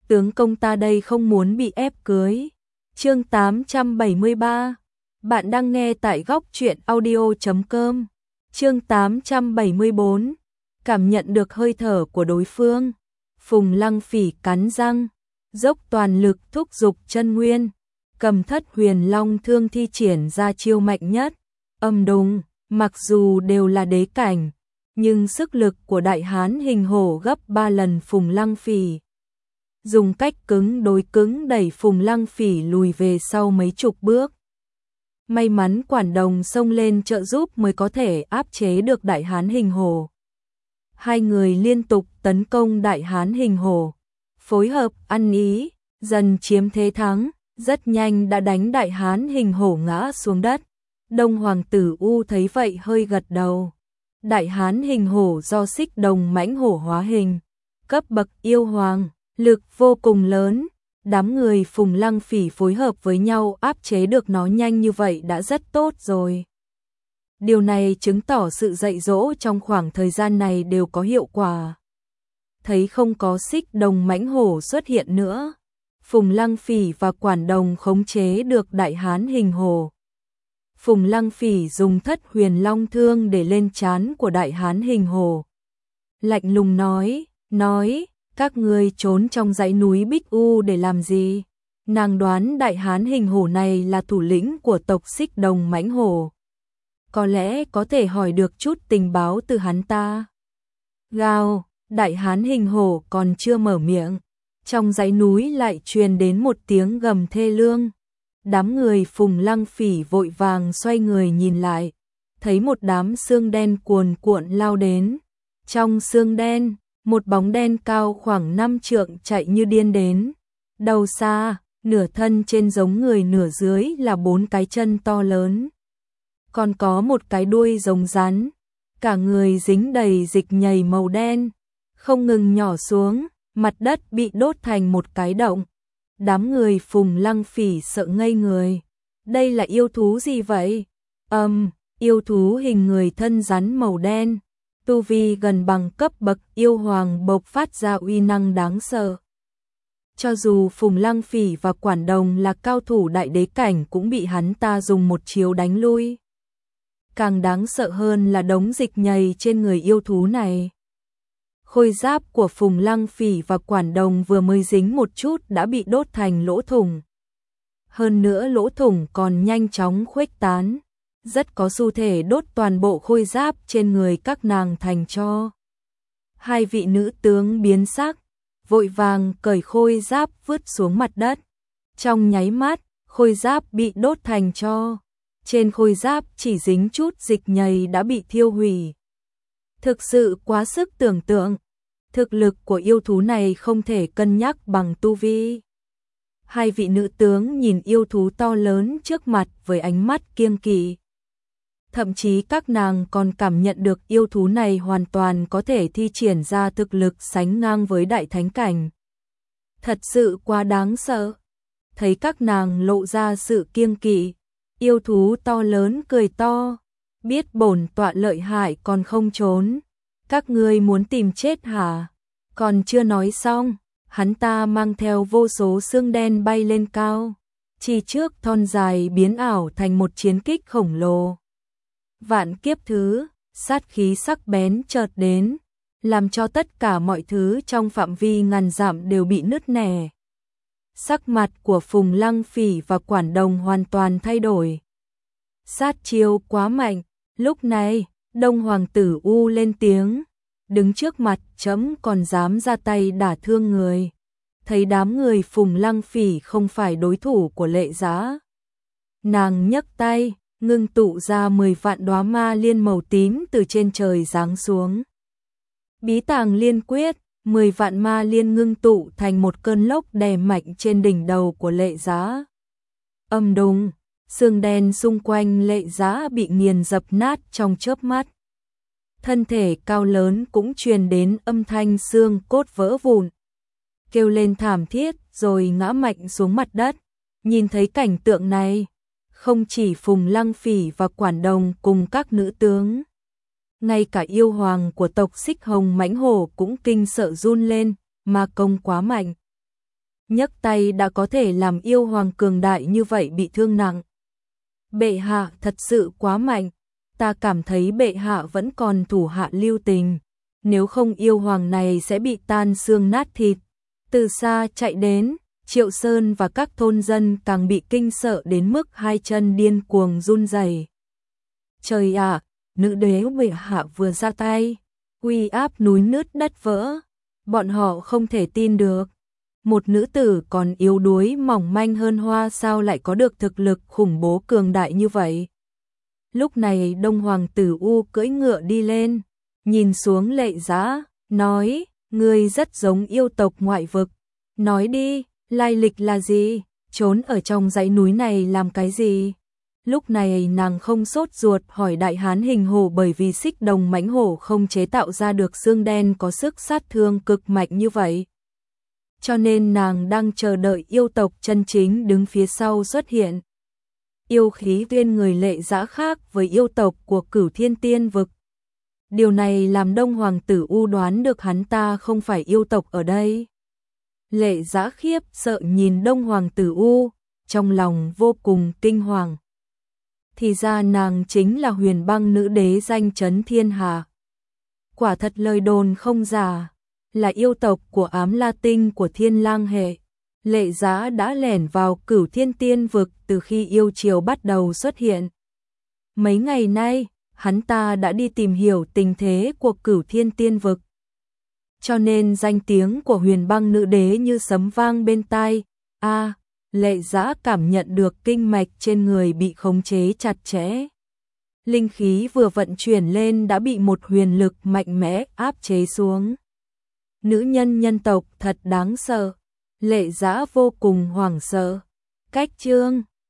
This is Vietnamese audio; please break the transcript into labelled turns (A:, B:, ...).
A: tướng công ta đây không muốn bị ép cưới. Chương 873. Bạn đang nghe tại góc truyện audio.com. Chương 874. Cảm nhận được hơi thở của đối phương, Phùng Lăng Phỉ cắn răng, dốc toàn lực thúc giục chân nguyên, cầm Thất Huyền Long thương thi triển ra chiêu mạnh nhất. Âm đùng, mặc dù đều là đế cảnh, nhưng sức lực của đại hán hình hổ gấp 3 lần Phùng Lăng Phỉ. Dùng cách cứng đối cứng đẩy Phùng Lăng Phỉ lùi về sau mấy chục bước. May mắn Quản Đồng xông lên trợ giúp mới có thể áp chế được đại hán hình hổ. Hai người liên tục tấn công đại hán hình hổ, phối hợp ăn ý, dần chiếm thế thắng, rất nhanh đã đánh đại hán hình hổ ngã xuống đất. Đông Hoàng tử U thấy vậy hơi gật đầu. Đại hán hình hổ do Xích Đồng mãnh hổ hóa hình, cấp bậc yêu hoàng, lực vô cùng lớn. Đám người Phùng Lăng Phỉ phối hợp với nhau áp chế được nó nhanh như vậy đã rất tốt rồi. Điều này chứng tỏ sự dạy dỗ trong khoảng thời gian này đều có hiệu quả. Thấy không có Xích Đồng mãnh hổ xuất hiện nữa, Phùng Lăng Phỉ và Quản Đồng khống chế được đại hán hình hổ. Phùng Lăng Phỉ dùng Thất Huyền Long thương để lên trán của đại hán hình hổ. Lạnh lùng nói, các ngươi trốn trong dãy núi Bích U để làm gì? Nàng đoán đại hán hình hổ này là thủ lĩnh của tộc Xích Đồng mãnh hổ. Có lẽ có thể hỏi được chút tình báo từ hắn ta. Gào, đại hán hình hổ còn chưa mở miệng, trong dãy núi lại truyền đến một tiếng gầm thê lương. Đám người Phùng Lăng Phỉ vội vàng xoay người nhìn lại, thấy một đám xương đen cuồn cuộn lao đến. Trong xương đen, một bóng đen cao khoảng 5 trượng chạy như điên đến. Đầu xa, nửa thân trên giống người nửa dưới là 4 cái chân to lớn. Còn có một cái đuôi giống rắn, cả người dính đầy dịch nhầy màu đen, không ngừng nhỏ xuống, mặt đất bị đốt thành một cái động. Đám người Phùng Lăng Phỉ sợ ngây người. Đây là yêu thú gì vậy? Yêu thú hình người thân rắn màu đen, tu vi gần bằng cấp bậc yêu hoàng bộc phát ra uy năng đáng sợ. Cho dù Phùng Lăng Phỉ và Quản Đồng là cao thủ đại đế cảnh cũng bị hắn ta dùng một chiếu đánh lui. Càng đáng sợ hơn là đống dịch nhầy trên người yêu thú này. Khôi giáp của Phùng Lăng Phỉ và Quản Đồng vừa mới dính một chút đã bị đốt thành lỗ thủng. Hơn nữa lỗ thủng còn nhanh chóng khuếch tán, rất có xu thể đốt toàn bộ khôi giáp trên người các nàng thành tro. Hai vị nữ tướng biến sắc, vội vàng cởi khôi giáp vứt xuống mặt đất. Trong nháy mắt, khôi giáp bị đốt thành tro. Trên khôi giáp chỉ dính chút dịch nhầy đã bị thiêu hủy. Thực sự quá sức tưởng tượng. Thực lực của yêu thú này không thể cân nhắc bằng tu vi. Hai vị nữ tướng nhìn yêu thú to lớn trước mặt với ánh mắt kiêng kỵ. Thậm chí các nàng còn cảm nhận được yêu thú này hoàn toàn có thể thi triển ra thực lực sánh ngang với đại thánh cảnh. Thật sự quá đáng sợ. Thấy các nàng lộ ra sự kiêng kỵ, yêu thú to lớn cười to, biết bổn tọa lợi hại còn không trốn. Các ngươi muốn tìm chết hả? Còn chưa nói xong, hắn ta mang theo vô số xương đen bay lên cao. Chỉ trước thon dài biến ảo thành một chiến kích khổng lồ. Vạn kiếp thứ, sát khí sắc bén chợt đến, làm cho tất cả mọi thứ trong phạm vi ngàn dặm đều bị nứt nẻ. Sắc mặt của Phùng Lăng Phỉ và Quản Đồng hoàn toàn thay đổi. Sát chiêu quá mạnh, lúc này, Đông Hoàng tử U lên tiếng, đứng trước mặt chấm còn dám ra tay đả thương người. Thấy đám người Phùng Lăng Phỉ không phải đối thủ của Lệ Giá, nàng nhấc tay, ngưng tụ ra 10 vạn đóa ma liên màu tím từ trên trời giáng xuống. Bí tàng liên quyết, 10 vạn ma liên ngưng tụ thành một cơn lốc đè mạnh trên đỉnh đầu của Lệ Giá. Âm đùng, xương đen xung quanh Lệ Giá bị nghiền dập nát trong chớp mắt. Thân thể cao lớn cũng truyền đến âm thanh xương cốt vỡ vụn. Kêu lên thảm thiết rồi ngã mạnh xuống mặt đất. Nhìn thấy cảnh tượng này, không chỉ Phùng Lăng Phỉ và Quản Đồng cùng các nữ tướng, ngay cả yêu hoàng của tộc Xích Hồng mãnh hổ cũng kinh sợ run lên, ma công quá mạnh. nhấc tay đã có thể làm yêu hoàng cường đại như vậy bị thương nặng. Bệ hạ thật sự quá mạnh, ta cảm thấy bệ hạ vẫn còn thủ hạ lưu tình, nếu không yêu hoàng này sẽ bị tan xương nát thịt. Từ xa chạy đến, Triệu Sơn và các thôn dân càng bị kinh sợ đến mức hai chân điên cuồng run rẩy. Trời ạ, nữ đế bệ hạ vừa ra tay, uy áp núi nứt đất vỡ, bọn họ không thể tin được. Một nữ tử còn yếu đuối mỏng manh hơn hoa sao lại có được thực lực khủng bố cường đại như vậy. Lúc này Đông Hoàng tử U cưỡi ngựa đi lên, nhìn xuống Lệ Dã, nói, ngươi rất giống yêu tộc ngoại vực. Nói đi, lai lịch là gì, trốn ở trong dãy núi này làm cái gì? Lúc này nàng không sốt ruột hỏi đại hán hình hổ bởi vì xích đồng mãnh hổ không chế tạo ra được xương đen có sức sát thương cực mạnh như vậy. Cho nên nàng đang chờ đợi yêu tộc chân chính đứng phía sau xuất hiện. Yêu khí viên người Lệ Dã khác với yêu tộc của Cửu Thiên Tiên vực. Điều này làm Đông Hoàng tử U đoán được hắn ta không phải yêu tộc ở đây. Lệ Dã khiếp sợ nhìn Đông Hoàng tử U, trong lòng vô cùng kinh hoàng. Thì ra nàng chính là Huyền Băng nữ đế danh chấn thiên hạ. Quả thật lời đồn không giả, là yêu tộc của Ám La Tinh của Thiên Lang hệ. Lệ Dã đã lẻn vào Cửu Thiên Tiên vực từ khi yêu triều bắt đầu xuất hiện. Mấy ngày nay, hắn ta đã đi tìm hiểu tình thế của Cửu Thiên Tiên vực. Cho nên danh tiếng của Huyền Băng nữ đế như sấm vang bên tai. Lệ Dã cảm nhận được kinh mạch trên người bị khống chế chặt chẽ. Linh khí vừa vận chuyển lên đã bị một huyền lực mạnh mẽ áp chế xuống. Nữ nhân nhân tộc thật đáng sợ. Lệ Dã vô cùng hoảng sợ. Cách chương